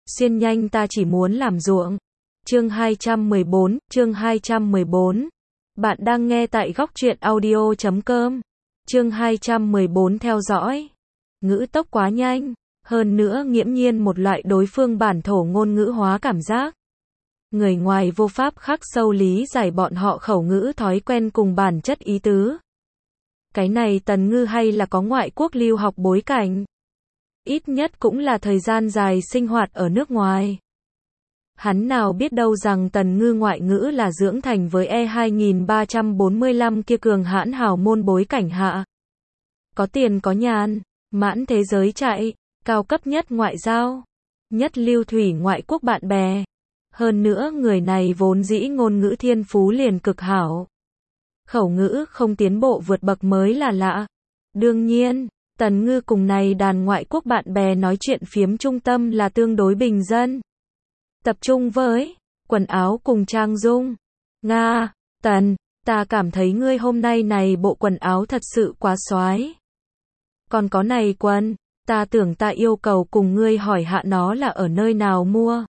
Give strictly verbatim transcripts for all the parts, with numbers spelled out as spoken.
Xuyên nhanh ta chỉ muốn làm ruộng. Chương hai trăm mười bốn, chương hai trăm mười bốn. Bạn đang nghe tại góc truyện audio chấm com. Chương hai trăm mười bốn theo dõi. Ngữ tốc quá nhanh, hơn nữa nghiễm nhiên một loại đối phương bản thổ ngôn ngữ hóa cảm giác. Người ngoài vô pháp khắc sâu lý giải bọn họ khẩu ngữ thói quen cùng bản chất ý tứ. Cái này Tần Ngư hay là có ngoại quốc lưu học bối cảnh. Ít nhất cũng là thời gian dài sinh hoạt ở nước ngoài. Hắn nào biết đâu rằng Tần Ngư ngoại ngữ là dưỡng thành với E hai nghìn ba trăm bốn mươi lăm kia cường hãn hào môn bối cảnh hạ. Có tiền có nhàn, mãn thế giới chạy, cao cấp nhất ngoại giao, nhất lưu thủy ngoại quốc bạn bè. Hơn nữa người này vốn dĩ ngôn ngữ thiên phú liền cực hảo. Khẩu ngữ không tiến bộ vượt bậc mới là lạ. Đương nhiên, Tần Ngư cùng này đàn ngoại quốc bạn bè nói chuyện phiếm trung tâm là tương đối bình dân. Tập trung với quần áo cùng trang dung. Nga, Tần, ta cảm thấy ngươi hôm nay này bộ quần áo thật sự quá xoái. Còn có này quần, ta tưởng ta yêu cầu cùng ngươi hỏi hạ nó là ở nơi nào mua.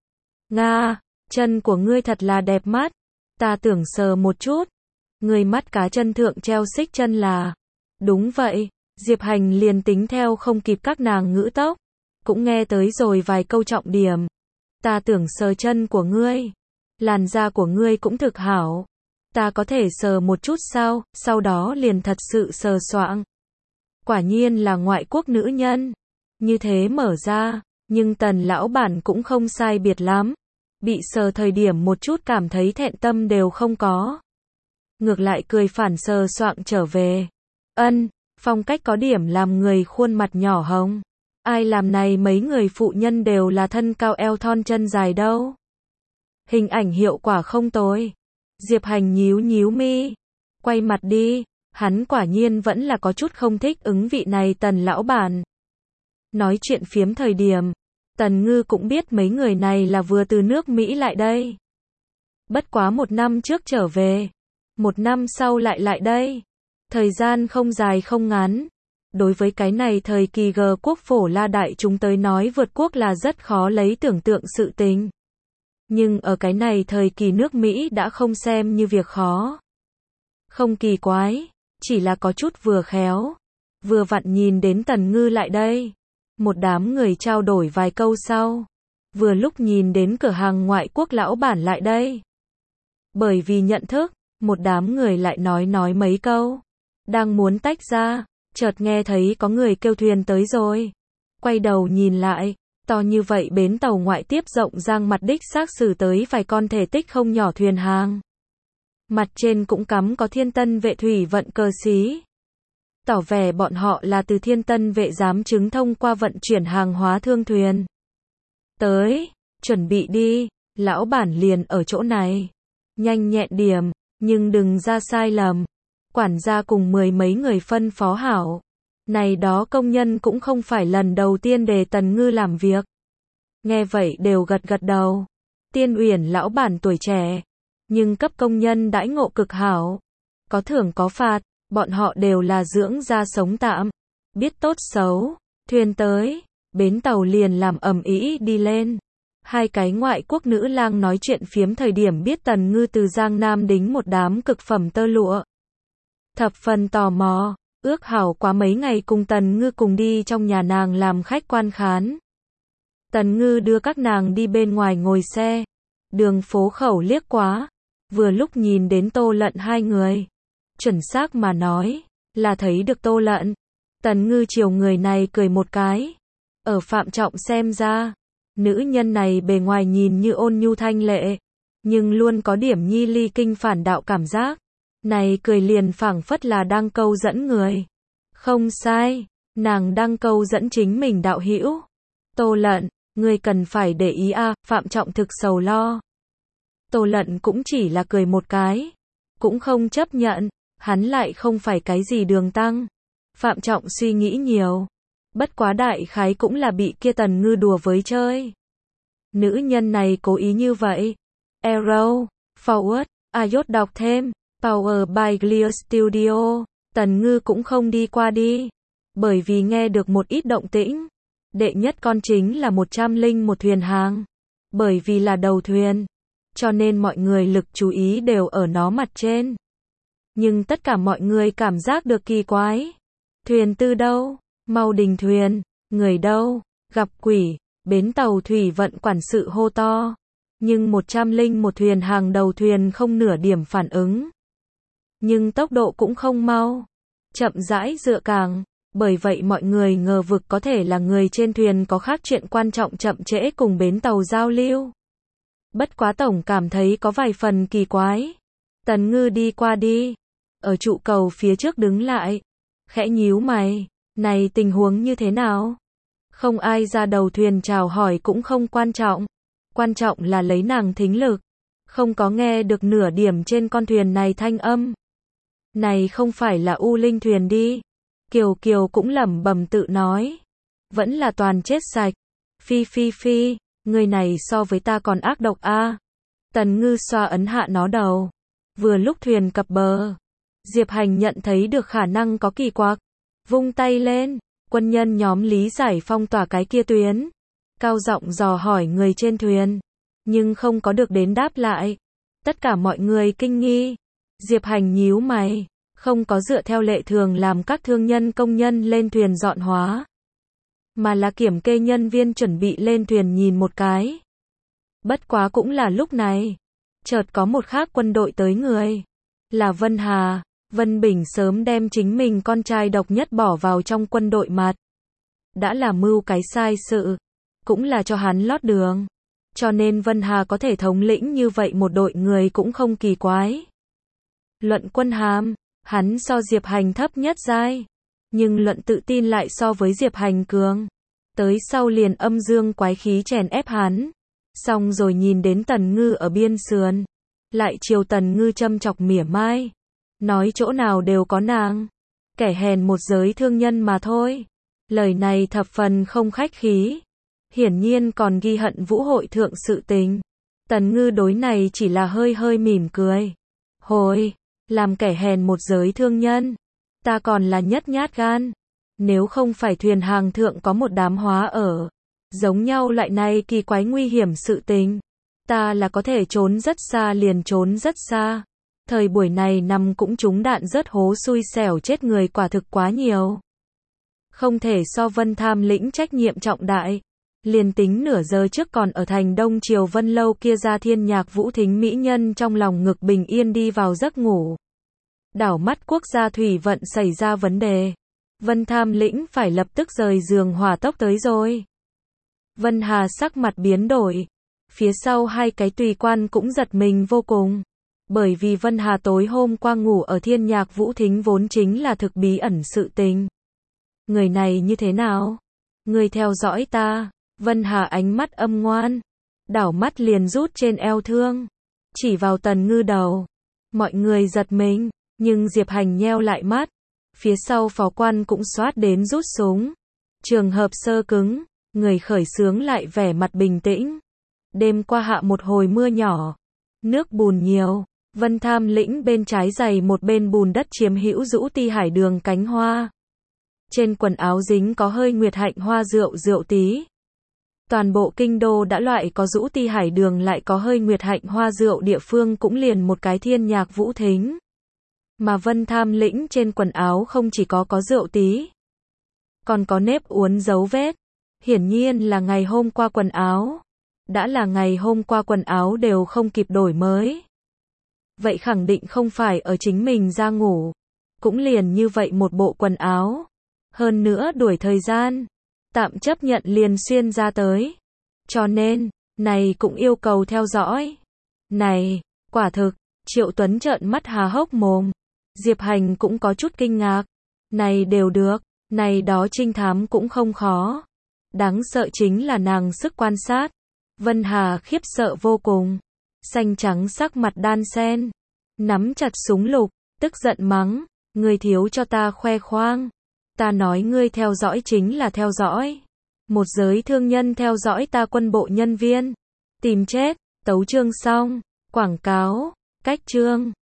Nga, chân của ngươi thật là đẹp mắt, ta tưởng sờ một chút. Ngươi mắt cá chân thượng treo xích chân là. Đúng vậy, Diệp Hành liền tính theo không kịp các nàng ngữ tốc, cũng nghe tới rồi vài câu trọng điểm. Ta tưởng sờ chân của ngươi, làn da của ngươi cũng thực hảo, ta có thể sờ một chút sao, sau đó liền thật sự sờ soạng. Quả nhiên là ngoại quốc nữ nhân, như thế mở ra, nhưng Tần lão bản cũng không sai biệt lắm, bị sờ thời điểm một chút cảm thấy thẹn tâm đều không có. Ngược lại cười phản sờ soạng trở về. Ân, phong cách có điểm làm người khuôn mặt nhỏ hồng. Ai làm này mấy người phụ nhân đều là thân cao eo thon chân dài đâu. Hình ảnh hiệu quả không tồi. Diệp Hành nhíu nhíu mi. Quay mặt đi, hắn quả nhiên vẫn là có chút không thích ứng vị này Tần lão bản. Nói chuyện phiếm thời điểm, Tần Ngư cũng biết mấy người này là vừa từ nước Mỹ lại đây. Bất quá một năm trước trở về, một năm sau lại lại đây. Thời gian không dài không ngắn. Đối với cái này thời kỳ G quốc phổ la đại chúng tới nói vượt quốc là rất khó lấy tưởng tượng sự tình. Nhưng ở cái này thời kỳ nước Mỹ đã không xem như việc khó. Không kỳ quái, chỉ là có chút vừa khéo. Vừa vặn nhìn đến Tần Ngư lại đây. Một đám người trao đổi vài câu sau. Vừa lúc nhìn đến cửa hàng ngoại quốc lão bản lại đây. Bởi vì nhận thức, một đám người lại nói nói mấy câu. Đang muốn tách ra. Chợt nghe thấy có người kêu thuyền tới rồi. Quay đầu nhìn lại, to như vậy bến tàu ngoại tiếp rộng rang mặt đích xác xử tới vài con thể tích không nhỏ thuyền hàng. Mặt trên cũng cắm có Thiên Tân vệ thủy vận cờ xí. Tỏ vẻ bọn họ là từ Thiên Tân vệ giám chứng thông qua vận chuyển hàng hóa thương thuyền. Tới, chuẩn bị đi, lão bản liền ở chỗ này. Nhanh nhẹn điểm, nhưng đừng ra sai lầm. Quản gia cùng mười mấy người phân phó hảo. Này đó công nhân cũng không phải lần đầu tiên để Tần Ngư làm việc. Nghe vậy đều gật gật đầu. Tiên Uyển lão bản tuổi trẻ, nhưng cấp công nhân đãi ngộ cực hảo. Có thưởng có phạt, bọn họ đều là dưỡng ra sống tạm. Biết tốt xấu, thuyền tới, bến tàu liền làm ầm ĩ đi lên. Hai cái ngoại quốc nữ lang nói chuyện phiếm thời điểm biết Tần Ngư từ Giang Nam đính một đám cực phẩm tơ lụa. Thập phần tò mò, ước hảo quá mấy ngày cùng Tần Ngư cùng đi trong nhà nàng làm khách quan khán. Tần Ngư đưa các nàng đi bên ngoài ngồi xe. Đường phố khẩu liếc quá. Vừa lúc nhìn đến Tô Lận hai người. Chuẩn xác mà nói, là thấy được Tô Lận. Tần Ngư chiều người này cười một cái. Ở Phạm Trọng xem ra, nữ nhân này bề ngoài nhìn như ôn nhu thanh lệ, nhưng luôn có điểm nhi ly kinh phản đạo cảm giác. Này cười liền phảng phất là đang câu dẫn người. Không sai, nàng đang câu dẫn chính mình đạo hữu. Tô Lận, ngươi cần phải để ý a, à, Phạm Trọng thực sầu lo. Tô Lận cũng chỉ là cười một cái, cũng không chấp nhận, hắn lại không phải cái gì đường tăng. Phạm Trọng suy nghĩ nhiều, bất quá đại khái cũng là bị kia Tần Ngư đùa với chơi. Nữ nhân này cố ý như vậy. Arrow, Forward, Ayot đọc thêm. Power by Clear Studio. Tần Ngư cũng không đi qua đi, bởi vì nghe được một ít động tĩnh. Đệ nhất con chính là một trăm linh một thuyền hàng. Bởi vì là đầu thuyền, cho nên mọi người lực chú ý đều ở nó mặt trên. Nhưng tất cả mọi người cảm giác được kỳ quái. Thuyền tư đâu? Mau đình thuyền. Người đâu? Gặp quỷ. Bến tàu thủy vận quản sự hô to. Nhưng một trăm linh một thuyền hàng đầu thuyền không nửa điểm phản ứng. Nhưng tốc độ cũng không mau. Chậm rãi dựa càng. Bởi vậy mọi người ngờ vực có thể là người trên thuyền có khác chuyện quan trọng chậm trễ cùng bến tàu giao lưu. Bất quá tổng cảm thấy có vài phần kỳ quái. Tần Ngư đi qua đi. Ở trụ cầu phía trước đứng lại. Khẽ nhíu mày. Này tình huống như thế nào? Không ai ra đầu thuyền chào hỏi cũng không quan trọng. Quan trọng là lấy nàng thính lực. Không có nghe được nửa điểm trên con thuyền này thanh âm. Này không phải là U Linh thuyền đi. Kiều Kiều cũng lẩm bẩm tự nói. Vẫn là toàn chết sạch. Phi phi phi, người này so với ta còn ác độc a. À. Tần Ngư xoa ấn hạ nó đầu. Vừa lúc thuyền cập bờ. Diệp Hành nhận thấy được khả năng có kỳ quặc. Vung tay lên. Quân nhân nhóm lý giải phong tỏa cái kia tuyến. Cao giọng dò hỏi người trên thuyền. Nhưng không có được đến đáp lại. Tất cả mọi người kinh nghi. Diệp Hành nhíu mày. Không có dựa theo lệ thường làm các thương nhân công nhân lên thuyền dọn hóa. Mà là kiểm kê nhân viên chuẩn bị lên thuyền nhìn một cái. Bất quá cũng là lúc này. Chợt có một khác quân đội tới người. Là Vân Hà. Vân Bình sớm đem chính mình con trai độc nhất bỏ vào trong quân đội mặt. Đã là mưu cái sai sự. Cũng là cho hắn lót đường. Cho nên Vân Hà có thể thống lĩnh như vậy một đội người cũng không kỳ quái. Luận quân hàm, hắn so Diệp Hành thấp nhất giai. Nhưng luận tự tin lại so với Diệp Hành cường. Tới sau liền âm dương quái khí chèn ép hắn. Xong rồi nhìn đến Tần Ngư ở biên sườn. Lại chiều Tần Ngư châm chọc mỉa mai. Nói chỗ nào đều có nàng. Kẻ hèn một giới thương nhân mà thôi. Lời này thập phần không khách khí. Hiển nhiên còn ghi hận vũ hội thượng sự tình. Tần Ngư đối này chỉ là hơi hơi mỉm cười. Hồi, làm kẻ hèn một giới thương nhân. Ta còn là nhất nhát gan. Nếu không phải thuyền hàng thượng có một đám hóa ở. Giống nhau loại này kỳ quái nguy hiểm sự tình. Ta là có thể trốn rất xa liền trốn rất xa. Thời buổi này nằm cũng trúng đạn rớt hố xui xẻo chết người quả thực quá nhiều. Không thể so Vân Tham lĩnh trách nhiệm trọng đại. Liền tính nửa giờ trước còn ở thành Đông Triều Vân Lâu kia ra thiên nhạc vũ thính mỹ nhân trong lòng ngực bình yên đi vào giấc ngủ. Đảo mắt quốc gia thủy vận xảy ra vấn đề. Vân Tham lĩnh phải lập tức rời giường hỏa tốc tới rồi. Vân Hà sắc mặt biến đổi. Phía sau hai cái tùy quan cũng giật mình vô cùng. Bởi vì Vân Hà tối hôm qua ngủ ở thiên nhạc vũ thính vốn chính là thực bí ẩn sự tình. Người này như thế nào? Người theo dõi ta. Vân Hà ánh mắt âm ngoan. Đảo mắt liền rút trên eo thương. Chỉ vào Tần Ngư đầu. Mọi người giật mình. Nhưng Diệp Hành nheo lại mắt. Phía sau phó quan cũng xoát đến rút súng. Trường hợp sơ cứng. Người khởi xướng lại vẻ mặt bình tĩnh. Đêm qua hạ một hồi mưa nhỏ. Nước bùn nhiều. Vân Tham lĩnh bên trái dày một bên bùn đất chiếm hữu Dũ Ti Hải đường cánh hoa. Trên quần áo dính có hơi nguyệt hạnh hoa rượu rượu tí. Toàn bộ kinh đô đã loại có Dũ Ti Hải đường lại có hơi nguyệt hạnh hoa rượu địa phương cũng liền một cái thiên nhạc vũ thính. Mà Vân Tham lĩnh trên quần áo không chỉ có có rượu tí. Còn có nếp uốn dấu vết. Hiển nhiên là ngày hôm qua quần áo. Đã là ngày hôm qua quần áo đều không kịp đổi mới. Vậy khẳng định không phải ở chính mình ra ngủ. Cũng liền như vậy một bộ quần áo. Hơn nữa đuổi thời gian. Tạm chấp nhận liền xuyên ra tới. Cho nên, này cũng yêu cầu theo dõi. Này, quả thực, Triệu Tuấn trợn mắt há hốc mồm. Diệp Hành cũng có chút kinh ngạc. Này đều được, này đó trinh thám cũng không khó. Đáng sợ chính là nàng sức quan sát. Vân Hà khiếp sợ vô cùng. Xanh trắng sắc mặt đan sen. Nắm chặt súng lục, tức giận mắng. Ngươi thiếu cho ta khoe khoang. Ta nói ngươi theo dõi chính là theo dõi. Một giới thương nhân theo dõi ta quân bộ nhân viên. Tìm chết, tấu chương xong. Quảng cáo, cách chương.